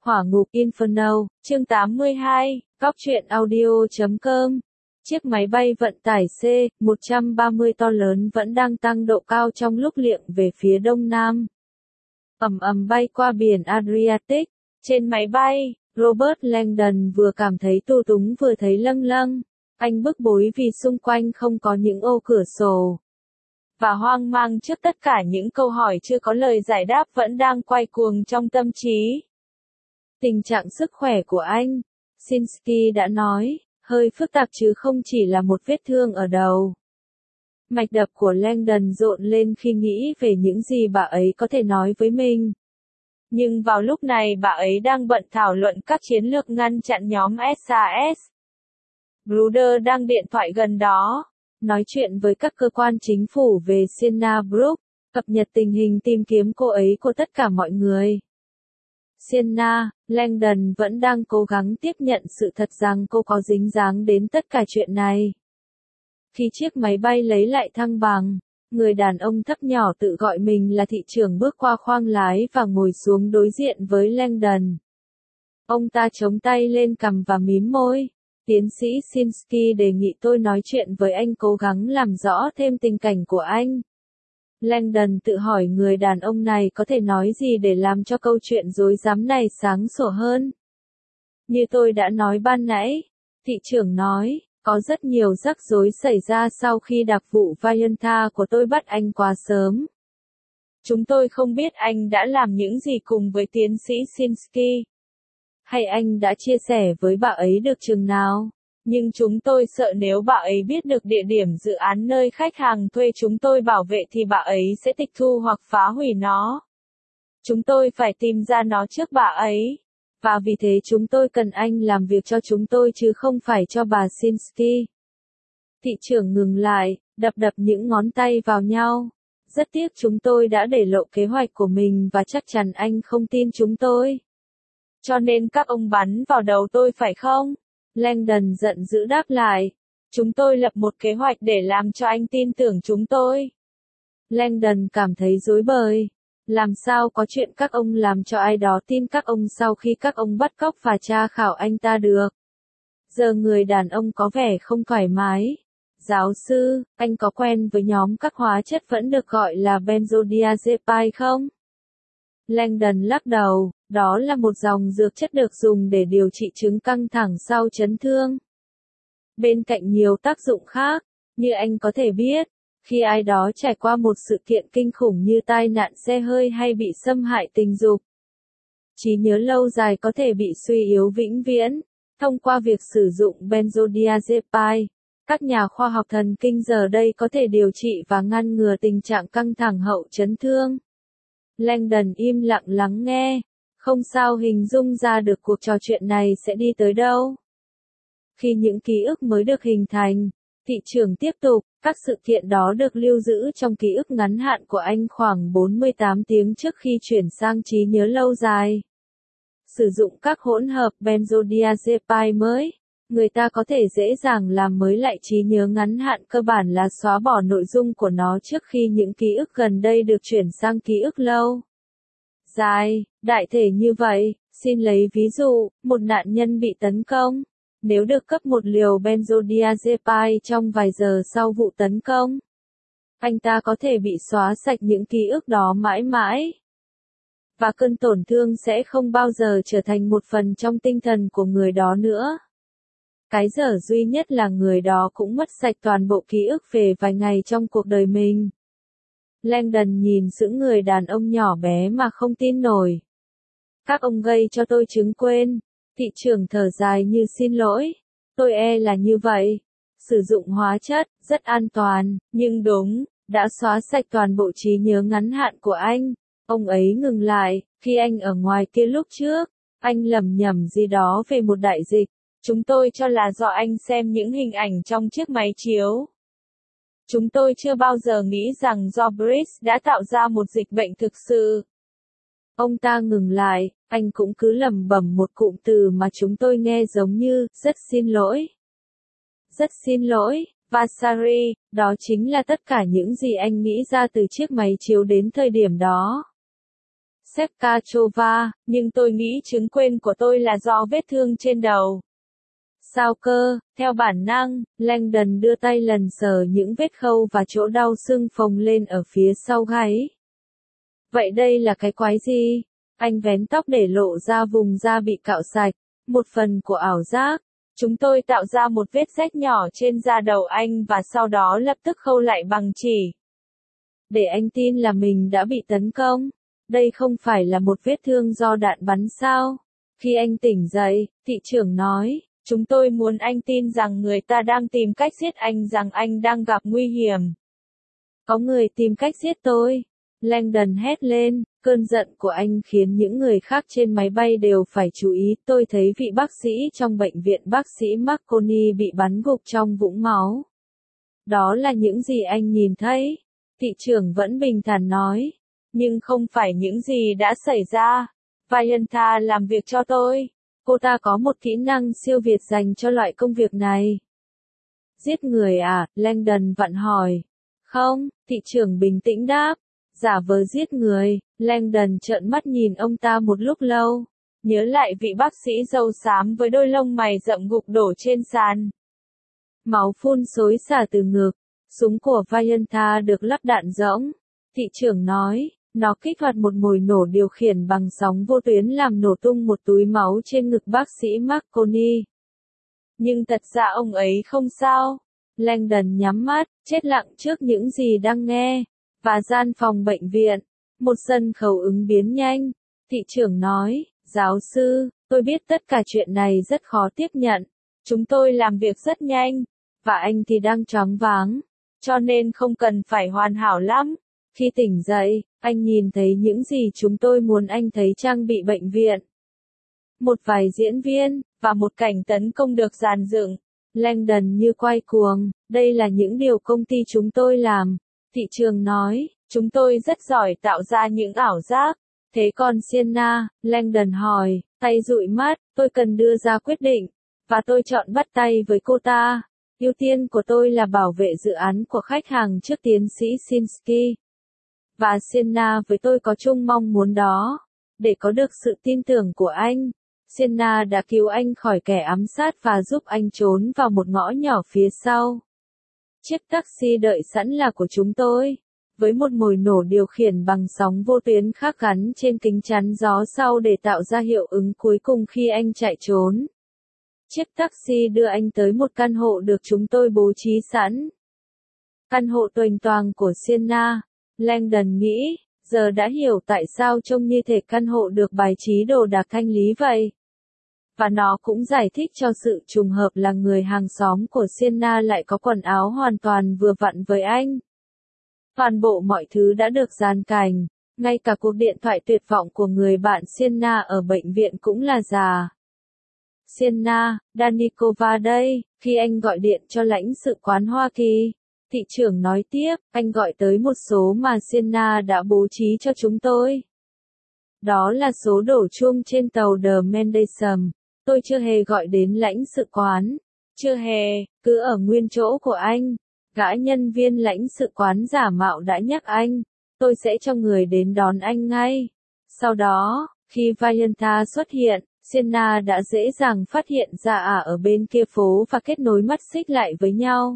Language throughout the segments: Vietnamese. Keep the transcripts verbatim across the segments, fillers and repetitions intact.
Hỏa ngục Inferno, chương tám mươi hai, góc truyện audio chấm com. Chiếc máy bay vận tải C một trăm ba mươi to lớn vẫn đang tăng độ cao trong lúc liệng về phía đông nam. Ầm ầm bay qua biển Adriatic. Trên máy bay, Robert Langdon vừa cảm thấy tù túng vừa thấy lâng lâng. Anh bức bối vì xung quanh không có những ô cửa sổ. Và hoang mang trước tất cả những câu hỏi chưa có lời giải đáp vẫn đang quay cuồng trong tâm trí. Tình trạng sức khỏe của anh, Sinsky đã nói, hơi phức tạp chứ không chỉ là một vết thương ở đầu. Mạch đập của Langdon rộn lên khi nghĩ về những gì bà ấy có thể nói với mình. Nhưng vào lúc này bà ấy đang bận thảo luận các chiến lược ngăn chặn nhóm ét a ét. Bruder đang điện thoại gần đó, nói chuyện với các cơ quan chính phủ về Sienna Brook, cập nhật tình hình tìm kiếm cô ấy của tất cả mọi người. Sienna, Langdon vẫn đang cố gắng tiếp nhận sự thật rằng cô có dính dáng đến tất cả chuyện này. Khi chiếc máy bay lấy lại thăng bằng, người đàn ông thấp nhỏ tự gọi mình là thị trưởng bước qua khoang lái và ngồi xuống đối diện với Langdon. Ông ta chống tay lên cằm và mím môi. Tiến sĩ Sinsky đề nghị tôi nói chuyện với anh, cố gắng làm rõ thêm tình cảnh của anh. Langdon tự hỏi người đàn ông này có thể nói gì để làm cho câu chuyện rối rắm này sáng sủa hơn. Như tôi đã nói ban nãy, thị trưởng nói, có rất nhiều rắc rối xảy ra sau khi đặc vụ Vayanta của tôi bắt anh quá sớm. Chúng tôi không biết anh đã làm những gì cùng với tiến sĩ Sinsky. Hay anh đã chia sẻ với bà ấy được chừng nào? Nhưng chúng tôi sợ nếu bà ấy biết được địa điểm dự án nơi khách hàng thuê chúng tôi bảo vệ thì bà ấy sẽ tịch thu hoặc phá hủy nó. Chúng tôi phải tìm ra nó trước bà ấy. Và vì thế chúng tôi cần anh làm việc cho chúng tôi chứ không phải cho bà Sinsky. Thị trưởng ngừng lại, đập đập những ngón tay vào nhau. Rất tiếc chúng tôi đã để lộ kế hoạch của mình và chắc chắn anh không tin chúng tôi. Cho nên các ông bắn vào đầu tôi phải không? Langdon giận dữ đáp lại. Chúng tôi lập một kế hoạch để làm cho anh tin tưởng chúng tôi. Langdon cảm thấy rối bời. Làm sao có chuyện các ông làm cho ai đó tin các ông sau khi các ông bắt cóc và tra khảo anh ta được? Giờ người đàn ông có vẻ không thoải mái. Giáo sư, anh có quen với nhóm các hóa chất vẫn được gọi là benzodiazepine không? Langdon lắc đầu, đó là một dòng dược chất được dùng để điều trị chứng căng thẳng sau chấn thương. Bên cạnh nhiều tác dụng khác, như anh có thể biết, khi ai đó trải qua một sự kiện kinh khủng như tai nạn xe hơi hay bị xâm hại tình dục, trí nhớ lâu dài có thể bị suy yếu vĩnh viễn, thông qua việc sử dụng benzodiazepine. Các nhà khoa học thần kinh giờ đây có thể điều trị và ngăn ngừa tình trạng căng thẳng hậu chấn thương. Langdon im lặng lắng nghe, không sao hình dung ra được cuộc trò chuyện này sẽ đi tới đâu. Khi những ký ức mới được hình thành, thị trưởng tiếp tục, các sự kiện đó được lưu giữ trong ký ức ngắn hạn của anh khoảng bốn mươi tám tiếng trước khi chuyển sang trí nhớ lâu dài. Sử dụng các hỗn hợp benzodiazepine mới, người ta có thể dễ dàng làm mới lại trí nhớ ngắn hạn, cơ bản là xóa bỏ nội dung của nó trước khi những ký ức gần đây được chuyển sang ký ức lâu dài. Đại thể như vậy, xin lấy ví dụ, một nạn nhân bị tấn công. Nếu được cấp một liều benzodiazepine trong vài giờ sau vụ tấn công, anh ta có thể bị xóa sạch những ký ức đó mãi mãi. Và cơn tổn thương sẽ không bao giờ trở thành một phần trong tinh thần của người đó nữa. Cái dở duy nhất là người đó cũng mất sạch toàn bộ ký ức về vài ngày trong cuộc đời mình. Langdon nhìn sững người đàn ông nhỏ bé mà không tin nổi. Các ông gây cho tôi chứng quên. Thị trưởng thở dài như xin lỗi. Tôi e là như vậy. Sử dụng hóa chất, rất an toàn, nhưng đúng, đã xóa sạch toàn bộ trí nhớ ngắn hạn của anh. Ông ấy ngừng lại, khi anh ở ngoài kia lúc trước, anh lẩm nhẩm gì đó về một đại dịch. Chúng tôi cho là do anh xem những hình ảnh trong chiếc máy chiếu. Chúng tôi chưa bao giờ nghĩ rằng do Brice đã tạo ra một dịch bệnh thực sự. Ông ta ngừng lại, anh cũng cứ lẩm bẩm một cụm từ mà chúng tôi nghe giống như, rất xin lỗi. Rất xin lỗi, Vasari, đó chính là tất cả những gì anh nghĩ ra từ chiếc máy chiếu đến thời điểm đó. Sekachova, nhưng tôi nghĩ chứng quên của tôi là do vết thương trên đầu. Sao cơ? Theo bản năng, Langdon đưa tay lần sờ những vết khâu và chỗ đau sưng phồng lên ở phía sau gáy. Vậy đây là cái quái gì? Anh vén tóc để lộ ra vùng da bị cạo sạch, một phần của ảo giác. Chúng tôi tạo ra một vết rách nhỏ trên da đầu anh và sau đó lập tức khâu lại bằng chỉ. Để anh tin là mình đã bị tấn công. Đây không phải là một vết thương do đạn bắn sao? Khi anh tỉnh dậy, thị trưởng nói, chúng tôi muốn anh tin rằng người ta đang tìm cách giết anh, rằng anh đang gặp nguy hiểm. Có người tìm cách giết tôi. Langdon hét lên, cơn giận của anh khiến những người khác trên máy bay đều phải chú ý. Tôi thấy vị bác sĩ trong bệnh viện, bác sĩ Marconi, bị bắn gục trong vũng máu. Đó là những gì anh nhìn thấy. Thị trưởng vẫn bình thản nói. Nhưng không phải những gì đã xảy ra. Vayantha làm việc cho tôi. Cô ta có một kỹ năng siêu việt dành cho loại công việc này. Giết người à? Langdon vặn hỏi. Không, thị trưởng bình tĩnh đáp. Giả vờ giết người. Langdon trợn mắt nhìn ông ta một lúc lâu. Nhớ lại vị bác sĩ râu xám với đôi lông mày rậm gục đổ trên sàn. Máu phun xối xả từ ngực. Súng của Vayantha được lắp đạn rỗng. Thị trưởng nói. Nó kích hoạt một mồi nổ điều khiển bằng sóng vô tuyến làm nổ tung một túi máu trên ngực bác sĩ Marconi. Nhưng thật ra ông ấy không sao. Langdon nhắm mắt, chết lặng trước những gì đang nghe. Và gian phòng bệnh viện. Một sân khấu ứng biến nhanh. Thị trưởng nói, giáo sư, tôi biết tất cả chuyện này rất khó tiếp nhận. Chúng tôi làm việc rất nhanh. Và anh thì đang choáng váng. Cho nên không cần phải hoàn hảo lắm. Khi tỉnh dậy, anh nhìn thấy những gì chúng tôi muốn anh thấy: trang bị bệnh viện, một vài diễn viên, và một cảnh tấn công được dàn dựng. Langdon như quay cuồng, đây là những điều công ty chúng tôi làm. Thị trường nói, chúng tôi rất giỏi tạo ra những ảo giác. Thế còn Sienna? Langdon hỏi, tay dụi mắt, tôi cần đưa ra quyết định. Và tôi chọn bắt tay với cô ta. Ưu tiên của tôi là bảo vệ dự án của khách hàng trước tiến sĩ Sinsky. Và Sienna với tôi có chung mong muốn đó. Để có được sự tin tưởng của anh, Sienna đã cứu anh khỏi kẻ ám sát và giúp anh trốn vào một ngõ nhỏ phía sau. Chiếc taxi đợi sẵn là của chúng tôi, với một mồi nổ điều khiển bằng sóng vô tuyến khác gắn trên kính chắn gió sau để tạo ra hiệu ứng cuối cùng khi anh chạy trốn. Chiếc taxi đưa anh tới một căn hộ được chúng tôi bố trí sẵn. Căn hộ toành toàng của Sienna. Langdon nghĩ, giờ đã hiểu tại sao trông như thể căn hộ được bài trí đồ đạc thanh lý vậy. Và nó cũng giải thích cho sự trùng hợp là người hàng xóm của Sienna lại có quần áo hoàn toàn vừa vặn với anh. Toàn bộ mọi thứ đã được dàn cảnh, ngay cả cuộc điện thoại tuyệt vọng của người bạn Sienna ở bệnh viện cũng là giả. Sienna, Danikova đây, khi anh gọi điện cho lãnh sự quán Hoa Kỳ. Thị trưởng nói tiếp, anh gọi tới một số mà Sienna đã bố trí cho chúng tôi. Đó là số đổ chuông trên tàu The Mendelssohn. Tôi chưa hề gọi đến lãnh sự quán. Chưa hề, cứ ở nguyên chỗ của anh. Gã nhân viên lãnh sự quán giả mạo đã nhắc anh. Tôi sẽ cho người đến đón anh ngay. Sau đó, khi Vayantha xuất hiện, Sienna đã dễ dàng phát hiện ra à ở bên kia phố và kết nối mắt xích lại với nhau.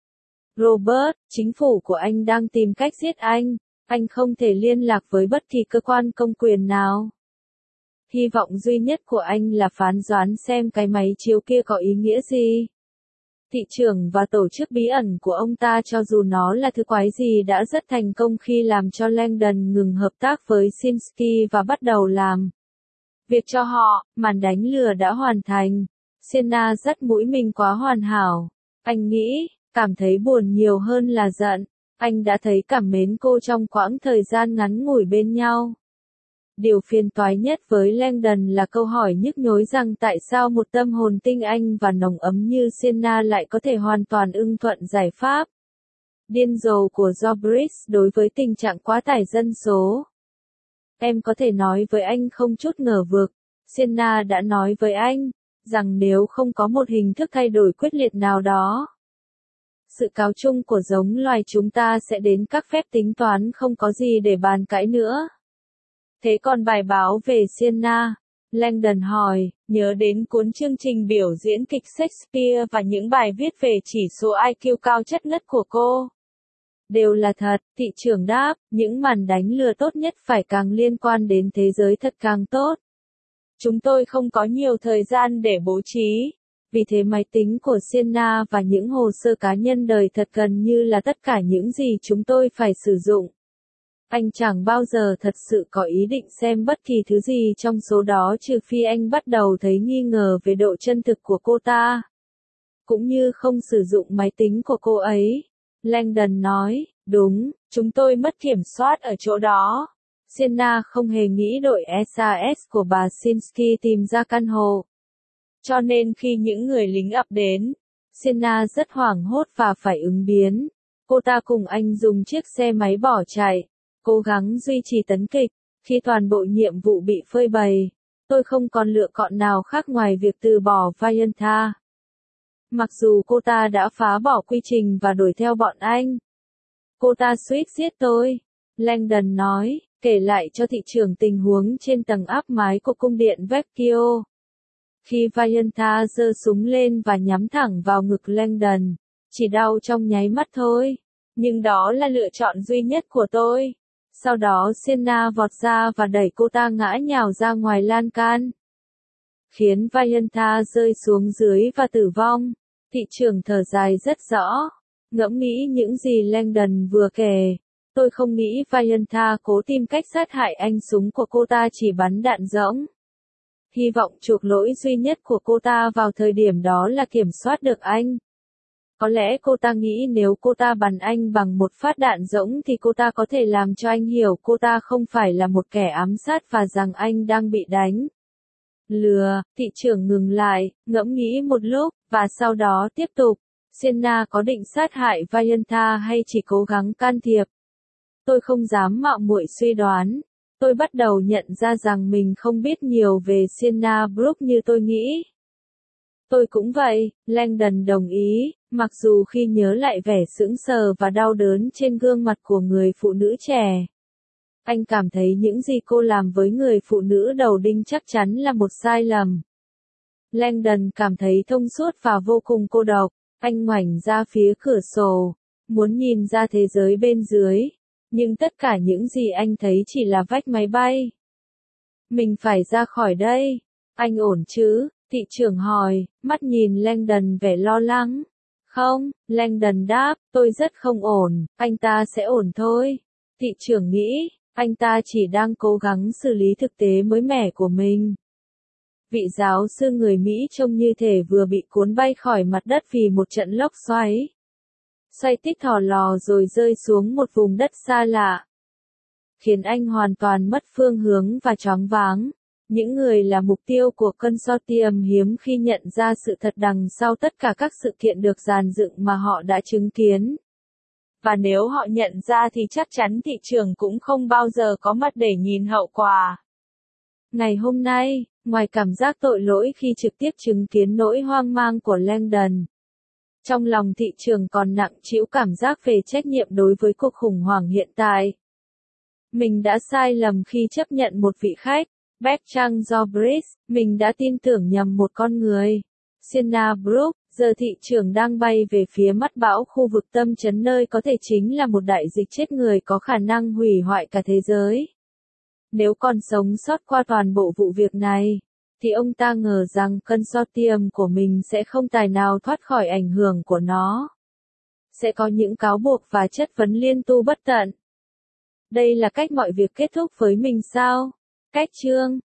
Robert, chính phủ của anh đang tìm cách giết anh. Anh không thể liên lạc với bất kỳ cơ quan công quyền nào. Hy vọng duy nhất của anh là phán đoán xem cái máy chiếu kia có ý nghĩa gì. Thị trưởng và tổ chức bí ẩn của ông ta, cho dù nó là thứ quái gì, đã rất thành công khi làm cho Langdon ngừng hợp tác với Sinsky và bắt đầu làm việc cho họ. Màn đánh lừa đã hoàn thành. Sienna dắt mũi mình quá hoàn hảo. Anh nghĩ, cảm thấy buồn nhiều hơn là giận. Anh đã thấy cảm mến cô trong quãng thời gian ngắn ngủi bên nhau. Điều phiền toái nhất với Langdon là câu hỏi nhức nhối rằng tại sao một tâm hồn tinh anh và nồng ấm như Sienna lại có thể hoàn toàn ưng thuận giải pháp điên rồ của Zorbridge đối với tình trạng quá tải dân số. Em có thể nói với anh không chút ngờ vực, Sienna đã nói với anh, rằng nếu không có một hình thức thay đổi quyết liệt nào đó, sự cáo chung của giống loài chúng ta sẽ đến các phép tính toán không có gì để bàn cãi nữa. Thế còn bài báo về Sienna? Langdon hỏi, nhớ đến cuốn chương trình biểu diễn kịch Shakespeare và những bài viết về chỉ số i kiu cao chất ngất của cô. Đều là thật, thị trưởng đáp, những màn đánh lừa tốt nhất phải càng liên quan đến thế giới thật càng tốt. Chúng tôi không có nhiều thời gian để bố trí. Vì thế máy tính của Sienna và những hồ sơ cá nhân đời thật gần như là tất cả những gì chúng tôi phải sử dụng. Anh chẳng bao giờ thật sự có ý định xem bất kỳ thứ gì trong số đó trừ phi anh bắt đầu thấy nghi ngờ về độ chân thực của cô ta. Cũng như không sử dụng máy tính của cô ấy. Langdon nói, đúng, chúng tôi mất kiểm soát ở chỗ đó. Sienna không hề nghĩ đội ét a ét của bà Sinsky tìm ra căn hộ. Cho nên khi những người lính ập đến, Sienna rất hoảng hốt và phải ứng biến. Cô ta cùng anh dùng chiếc xe máy bỏ chạy, cố gắng duy trì tấn kịch. Khi toàn bộ nhiệm vụ bị phơi bày, tôi không còn lựa chọn nào khác ngoài việc từ bỏ Vaianta. Mặc dù cô ta đã phá bỏ quy trình và đuổi theo bọn anh. Cô ta suýt giết tôi. Langdon nói, kể lại cho thị trưởng tình huống trên tầng áp mái của cung điện Vecchio. Khi Vaianta giơ súng lên và nhắm thẳng vào ngực Langdon, chỉ đau trong nháy mắt thôi. Nhưng đó là lựa chọn duy nhất của tôi. Sau đó Sienna vọt ra và đẩy cô ta ngã nhào ra ngoài lan can. Khiến Vaianta rơi xuống dưới và tử vong. Thị trưởng thở dài rất rõ. Ngẫm nghĩ những gì Langdon vừa kể. Tôi không nghĩ Vaianta cố tìm cách sát hại anh, súng của cô ta chỉ bắn đạn rỗng. Hy vọng chuộc lỗi duy nhất của cô ta vào thời điểm đó là kiểm soát được anh. Có lẽ cô ta nghĩ nếu cô ta bắn anh bằng một phát đạn rỗng thì cô ta có thể làm cho anh hiểu cô ta không phải là một kẻ ám sát và rằng anh đang bị đánh. Lừa, thị trưởng ngừng lại, ngẫm nghĩ một lúc, và sau đó tiếp tục. Sienna có định sát hại Vaianta hay chỉ cố gắng can thiệp? Tôi không dám mạo muội suy đoán. Tôi bắt đầu nhận ra rằng mình không biết nhiều về Sienna Brooke như tôi nghĩ. Tôi cũng vậy, Langdon đồng ý, mặc dù khi nhớ lại vẻ sững sờ và đau đớn trên gương mặt của người phụ nữ trẻ. Anh cảm thấy những gì cô làm với người phụ nữ đầu đinh chắc chắn là một sai lầm. Langdon cảm thấy thông suốt và vô cùng cô độc. Anh ngoảnh ra phía cửa sổ, muốn nhìn ra thế giới bên dưới. Nhưng tất cả những gì anh thấy chỉ là vách máy bay. Mình phải ra khỏi đây. Anh ổn chứ? Thị trưởng hỏi, mắt nhìn Langdon vẻ lo lắng. Không, Langdon đáp, tôi rất không ổn, anh ta sẽ ổn thôi. Thị trưởng nghĩ, anh ta chỉ đang cố gắng xử lý thực tế mới mẻ của mình. Vị giáo sư người Mỹ trông như thể vừa bị cuốn bay khỏi mặt đất vì một trận lốc xoáy. Xoay tít thò lò rồi rơi xuống một vùng đất xa lạ. Khiến anh hoàn toàn mất phương hướng và choáng váng. Những người là mục tiêu của consortium hiếm khi nhận ra sự thật đằng sau tất cả các sự kiện được dàn dựng mà họ đã chứng kiến. Và nếu họ nhận ra thì chắc chắn thị trường cũng không bao giờ có mặt để nhìn hậu quả. Ngày hôm nay, ngoài cảm giác tội lỗi khi trực tiếp chứng kiến nỗi hoang mang của Langdon, trong lòng thị trường còn nặng trĩu cảm giác về trách nhiệm đối với cuộc khủng hoảng hiện tại. Mình đã sai lầm khi chấp nhận một vị khách, Bertrand Jobris, mình đã tin tưởng nhầm một con người. Sienna Brooke, giờ thị trường đang bay về phía mắt bão khu vực tâm chấn nơi có thể chính là một đại dịch chết người có khả năng hủy hoại cả thế giới. Nếu còn sống sót qua toàn bộ vụ việc này, thì ông ta ngờ rằng consortium của mình sẽ không tài nào thoát khỏi ảnh hưởng của nó. Sẽ có những cáo buộc và chất vấn liên tu bất tận. Đây là cách mọi việc kết thúc với mình sao? Cách chương